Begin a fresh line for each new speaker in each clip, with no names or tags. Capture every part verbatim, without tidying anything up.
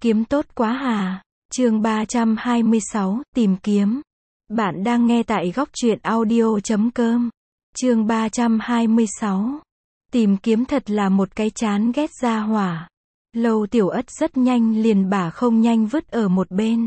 Kiếm tốt quá hà. Chương ba trăm hai mươi sáu, tìm kiếm. Bạn đang nghe tại góc truyện audio chấm com. Chương ba trăm hai mươi sáu. Tìm kiếm thật là một cái chán ghét gia hỏa. Lâu Tiểu Ất rất nhanh liền bả không nhanh vứt ở một bên.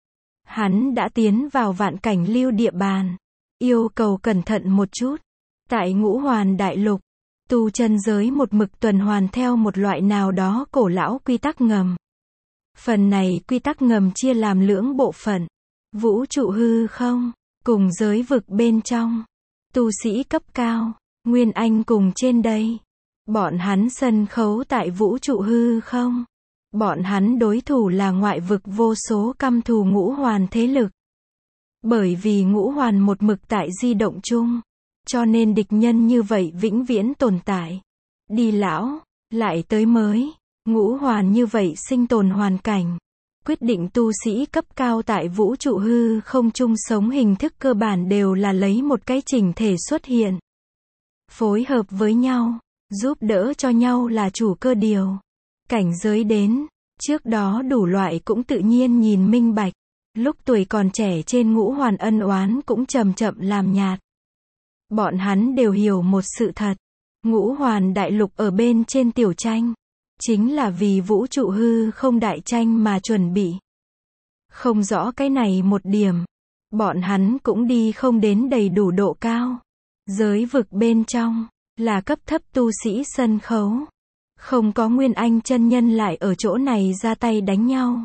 Hắn đã tiến vào vạn cảnh lưu địa bàn. Yêu cầu cẩn thận một chút. Tại Ngũ Hoàn Đại Lục, tu chân giới một mực tuần hoàn theo một loại nào đó cổ lão quy tắc ngầm. Phần này quy tắc ngầm chia làm lưỡng bộ phận. Vũ trụ hư không, cùng giới vực bên trong. Tu sĩ cấp cao, Nguyên Anh cùng trên đây. Bọn hắn sân khấu tại vũ trụ hư không. Bọn hắn đối thủ là ngoại vực vô số căm thù ngũ hoàn thế lực. Bởi vì ngũ hoàn một mực tại di động chung, cho nên địch nhân như vậy vĩnh viễn tồn tại. Đi lão, lại tới mới. Ngũ hoàn như vậy sinh tồn hoàn cảnh. Quyết định tu sĩ cấp cao tại vũ trụ hư không chung sống hình thức cơ bản đều là lấy một cái chỉnh thể xuất hiện. Phối hợp với nhau, giúp đỡ cho nhau là chủ cơ điều. Cảnh giới đến, trước đó đủ loại cũng tự nhiên nhìn minh bạch. Lúc tuổi còn trẻ trên ngũ hoàn ân oán cũng chậm chậm làm nhạt. Bọn hắn đều hiểu một sự thật. Ngũ hoàn đại lục ở bên trên tiểu tranh. Chính là vì vũ trụ hư không đại tranh mà chuẩn bị. Không rõ cái này một điểm. Bọn hắn cũng đi không đến đầy đủ độ cao. Giới vực bên trong, là cấp thấp tu sĩ sân khấu. Không có Nguyên Anh chân nhân lại ở chỗ này ra tay đánh nhau.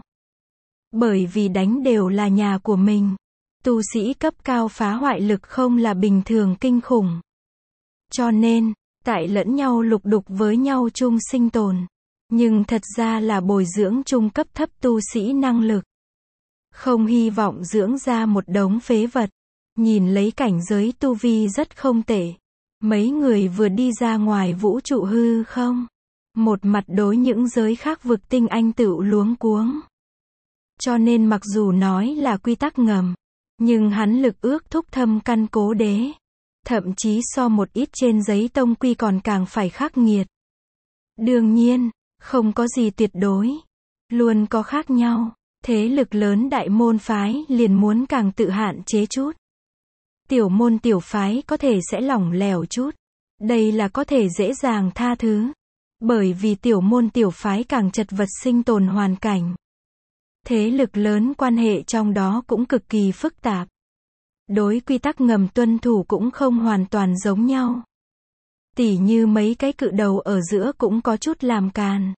Bởi vì đánh đều là nhà của mình. Tu sĩ cấp cao phá hoại lực không là bình thường kinh khủng. Cho nên, tại lẫn nhau lục đục với nhau chung sinh tồn. Nhưng thật ra là bồi dưỡng trung cấp thấp tu sĩ năng lực. Không hy vọng dưỡng ra một đống phế vật. Nhìn lấy cảnh giới tu vi rất không tệ. Mấy người vừa đi ra ngoài vũ trụ hư không. Một mặt đối những giới khác vực tinh anh tựu luống cuống. Cho nên mặc dù nói là quy tắc ngầm. Nhưng hắn lực ước thúc thâm căn cố đế. Thậm chí so một ít trên giấy tông quy còn càng phải khắc nghiệt. Đương nhiên, không có gì tuyệt đối. Luôn có khác nhau. Thế lực lớn đại môn phái liền muốn càng tự hạn chế chút. Tiểu môn tiểu phái có thể sẽ lỏng lẻo chút. Đây là có thể dễ dàng tha thứ. Bởi vì tiểu môn tiểu phái càng chật vật sinh tồn hoàn cảnh. Thế lực lớn quan hệ trong đó cũng cực kỳ phức tạp. Đối quy tắc ngầm tuân thủ cũng không hoàn toàn giống nhau. Tỉ như mấy cái cự đầu ở giữa cũng có chút làm càn.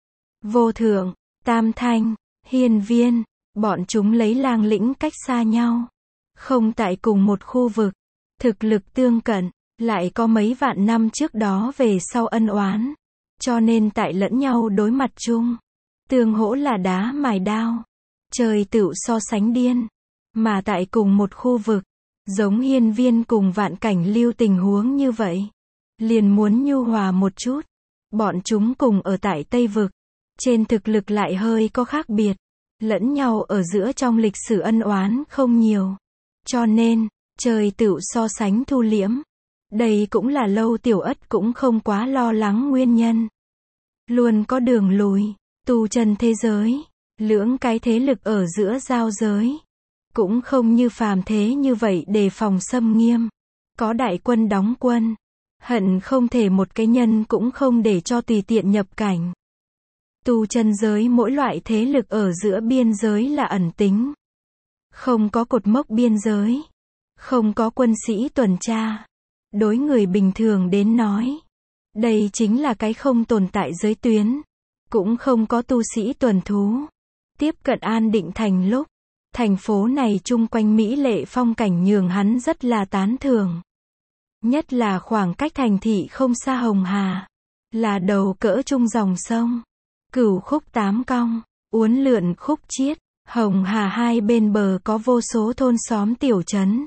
Vô Thượng, Tam Thanh, Hiên Viên, bọn chúng lấy lang lĩnh cách xa nhau. Không tại cùng một khu vực. Thực lực tương cận, lại có mấy vạn năm trước đó về sau ân oán. Cho nên tại lẫn nhau đối mặt chung. Tương hỗ là đá mài đao. Trời tựu so sánh điên. Mà tại cùng một khu vực, giống Hiên Viên cùng vạn cảnh lưu tình huống như vậy. Liền muốn nhu hòa một chút. Bọn chúng cùng ở tại Tây Vực. Trên thực lực lại hơi có khác biệt. Lẫn nhau ở giữa trong lịch sử ân oán không nhiều. Cho nên, trời tựu so sánh thu liễm. Đây cũng là Lâu Tiểu Ất cũng không quá lo lắng nguyên nhân. Luôn có đường lùi, tu chân thế giới. Lưỡng cái thế lực ở giữa giao giới. Cũng không như phàm thế như vậy đề phòng xâm nghiêm. Có đại quân đóng quân. Hận không thể một cái nhân cũng không để cho tùy tiện nhập cảnh. Tu chân giới mỗi loại thế lực ở giữa biên giới là ẩn tính. Không có cột mốc biên giới. Không có quân sĩ tuần tra. Đối người bình thường đến nói. Đây chính là cái không tồn tại giới tuyến. Cũng không có tu sĩ tuần thú. Tiếp cận An Định Thành lúc. Thành phố này chung quanh mỹ lệ phong cảnh nhường hắn rất là tán thưởng. Nhất là khoảng cách thành thị không xa Hồng Hà. Là đầu cỡ chung dòng sông. Cửu khúc tám cong. Uốn lượn khúc chiết. Hồng Hà hai bên bờ có vô số thôn xóm tiểu trấn.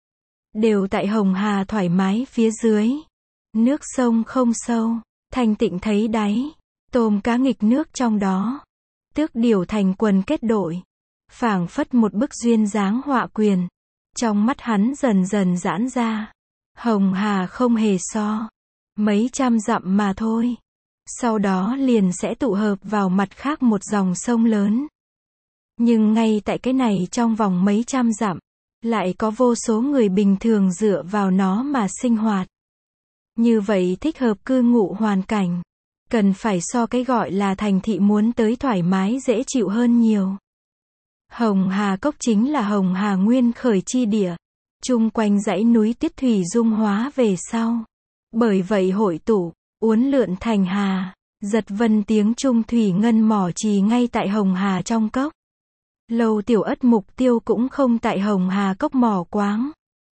Đều tại Hồng Hà thoải mái phía dưới. Nước sông không sâu. Thanh tịnh thấy đáy. Tôm cá nghịch nước trong đó. Tước điểu thành quần kết đội. Phảng phất một bức duyên dáng họa quyền. Trong mắt hắn dần dần giãn ra. Hồng Hà không hề so. Mấy trăm dặm mà thôi. sau đó liền sẽ tụ hợp vào mặt khác một dòng sông lớn. Nhưng ngay tại cái này trong vòng mấy trăm dặm, lại có vô số người bình thường dựa vào nó mà sinh hoạt. Như vậy thích hợp cư ngụ hoàn cảnh, cần phải so cái gọi là thành thị muốn tới thoải mái dễ chịu hơn nhiều. Hồng Hà Cốc chính là Hồng Hà nguyên khởi chi địa, chung quanh dãy núi Tiết Thủy dung hóa về sau. Bởi vậy hội tụ, uốn lượn thành hà, giật vân tiếng trung thủy ngân mỏ trì ngay tại Hồng Hà trong cốc. Lâu Tiểu Ất mục tiêu cũng không tại Hồng Hà Cốc mỏ quáng,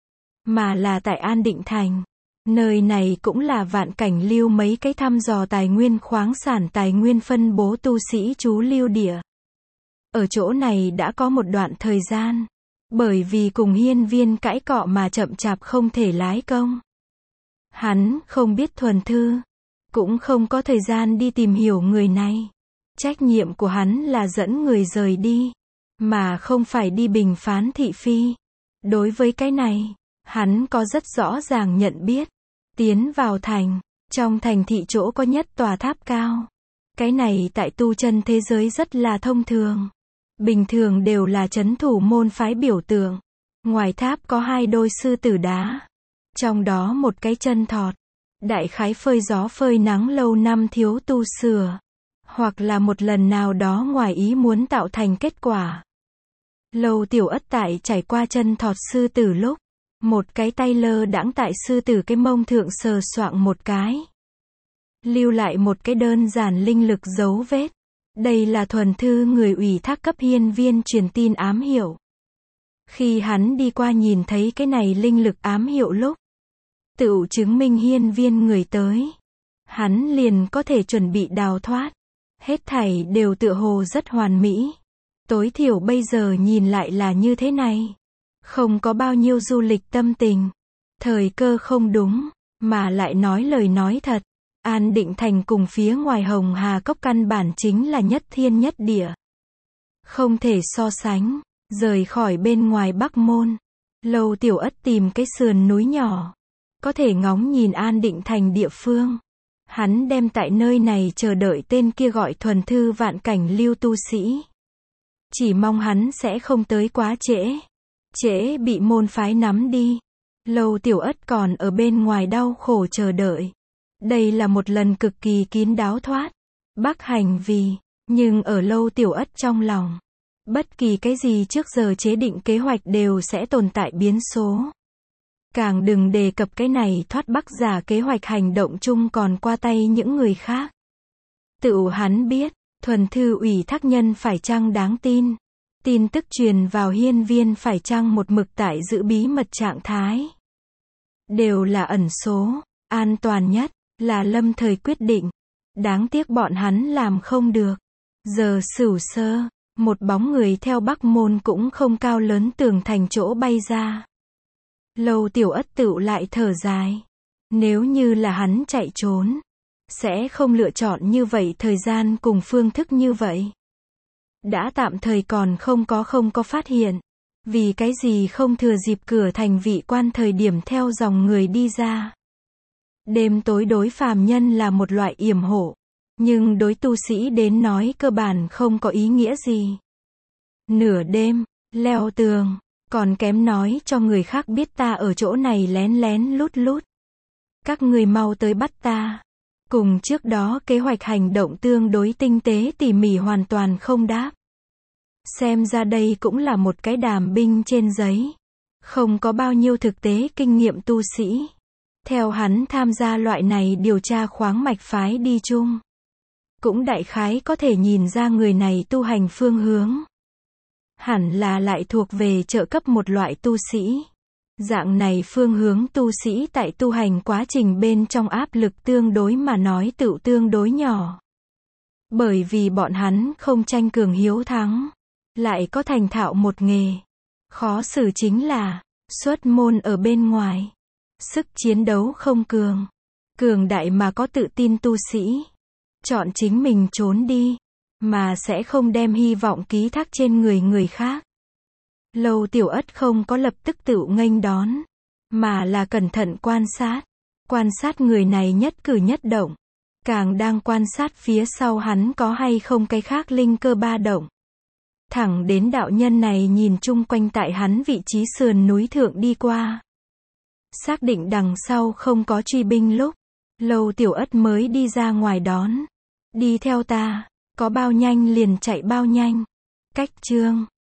mà là tại An Định Thành. Nơi này cũng là Vạn Cảnh Lưu mấy cái thăm dò tài nguyên khoáng sản tài nguyên phân bố tu sĩ trú lưu địa. Ở chỗ này đã có một đoạn thời gian, bởi vì cùng hiên viên cãi cọ mà chậm chạp không thể lái công. Hắn không biết thuần thư, cũng không có thời gian đi tìm hiểu người này. Trách nhiệm của hắn là dẫn người rời đi, mà không phải đi bình phán thị phi. Đối với cái này, hắn có rất rõ ràng nhận biết. Tiến vào thành, trong thành thị chỗ có nhất tòa tháp cao. Cái này tại tu chân thế giới rất là thông thường. Bình thường đều là trấn thủ môn phái biểu tượng. Ngoài tháp có hai đôi sư tử đá, trong đó một cái chân thọt. Đại khái phơi gió phơi nắng lâu năm thiếu tu sửa, hoặc là một lần nào đó ngoài ý muốn tạo thành kết quả. Lâu Tiểu Ất tại trải qua chân thọt sư tử lúc, một cái tay lơ đãng tại sư tử cái mông thượng sờ soạng một cái, lưu lại một cái đơn giản linh lực dấu vết. Đây là thuần thư người ủy thác cấp hiên viên truyền tin ám hiệu. Khi hắn đi qua nhìn thấy cái này linh lực ám hiệu lúc, tự chứng minh hiên viên người tới, hắn liền có thể chuẩn bị đào thoát. Hết thảy đều tựa hồ rất hoàn mỹ. Tối thiểu bây giờ nhìn lại là như thế này. Không có bao nhiêu du lịch tâm tình. Thời cơ không đúng, mà lại nói lời nói thật. An Định Thành cùng phía ngoài Hồng Hà Cốc căn bản chính là nhất thiên nhất địa. Không thể so sánh. Rời khỏi bên ngoài Bắc Môn, Lâu Tiểu Ất tìm cái sườn núi nhỏ, có thể ngóng nhìn An Định Thành địa phương. Hắn đem tại nơi này chờ đợi tên kia gọi thuần thư Vạn Cảnh Lưu tu sĩ. Chỉ mong hắn sẽ không tới quá trễ. Trễ bị môn phái nắm đi. Lâu Tiểu Ất còn ở bên ngoài đau khổ chờ đợi. Đây là một lần cực kỳ kín đáo thoát Bắc hành vì, nhưng ở Lâu Tiểu Ất trong lòng, bất kỳ cái gì trước giờ chế định kế hoạch đều sẽ tồn tại biến số. Càng đừng đề cập cái này thoát Bắc giả kế hoạch hành động chung còn qua tay những người khác. Tự hắn biết, thuần thư ủy thác nhân phải chăng đáng tin. Tin tức truyền vào hiên viên phải chăng một mực tại giữ bí mật trạng thái. Đều là ẩn số, an toàn nhất, là lâm thời quyết định. Đáng tiếc bọn hắn làm không được. Giờ Sửu Sơ, một bóng người theo Bắc Môn cũng không cao lớn tường thành chỗ bay ra. Lâu Tiểu Ất tựu lại thở dài. Nếu như là hắn chạy trốn, sẽ không lựa chọn như vậy thời gian cùng phương thức như vậy. Đã tạm thời còn không có không có phát hiện. Vì cái gì không thừa dịp cửa thành vị quan thời điểm theo dòng người đi ra. Đêm tối đối phàm nhân là một loại yểm hộ. Nhưng đối tu sĩ đến nói cơ bản không có ý nghĩa gì. Nửa đêm, leo tường, còn kém nói cho người khác biết ta ở chỗ này lén lén lút lút. Các người mau tới bắt ta. Cùng trước đó kế hoạch hành động tương đối tinh tế tỉ mỉ hoàn toàn không đáp. Xem ra đây cũng là một cái đàm binh trên giấy. Không có bao nhiêu thực tế kinh nghiệm tu sĩ. Theo hắn tham gia loại này điều tra khoáng mạch phái đi chung. Cũng đại khái có thể nhìn ra người này tu hành phương hướng. Hẳn là lại thuộc về trợ cấp một loại tu sĩ. Dạng này phương hướng tu sĩ tại tu hành quá trình bên trong áp lực tương đối mà nói tựu tương đối nhỏ. Bởi vì bọn hắn không tranh cường hiếu thắng, lại có thành thạo một nghề. Khó xử chính là, xuất môn ở bên ngoài, sức chiến đấu không cường, cường đại mà có tự tin tu sĩ, chọn chính mình trốn đi, mà sẽ không đem hy vọng ký thác trên người người khác. Lâu Tiểu Ất không có lập tức tự nghênh đón, mà là cẩn thận quan sát, quan sát người này nhất cử nhất động, càng đang quan sát phía sau hắn có hay không cái khác linh cơ ba động. Thẳng đến đạo nhân này nhìn chung quanh tại hắn vị trí sườn núi thượng đi qua. Xác định đằng sau không có truy binh lúc, Lâu Tiểu Ất mới đi ra ngoài đón. Đi theo ta, có bao nhanh liền chạy bao nhanh. Cách chương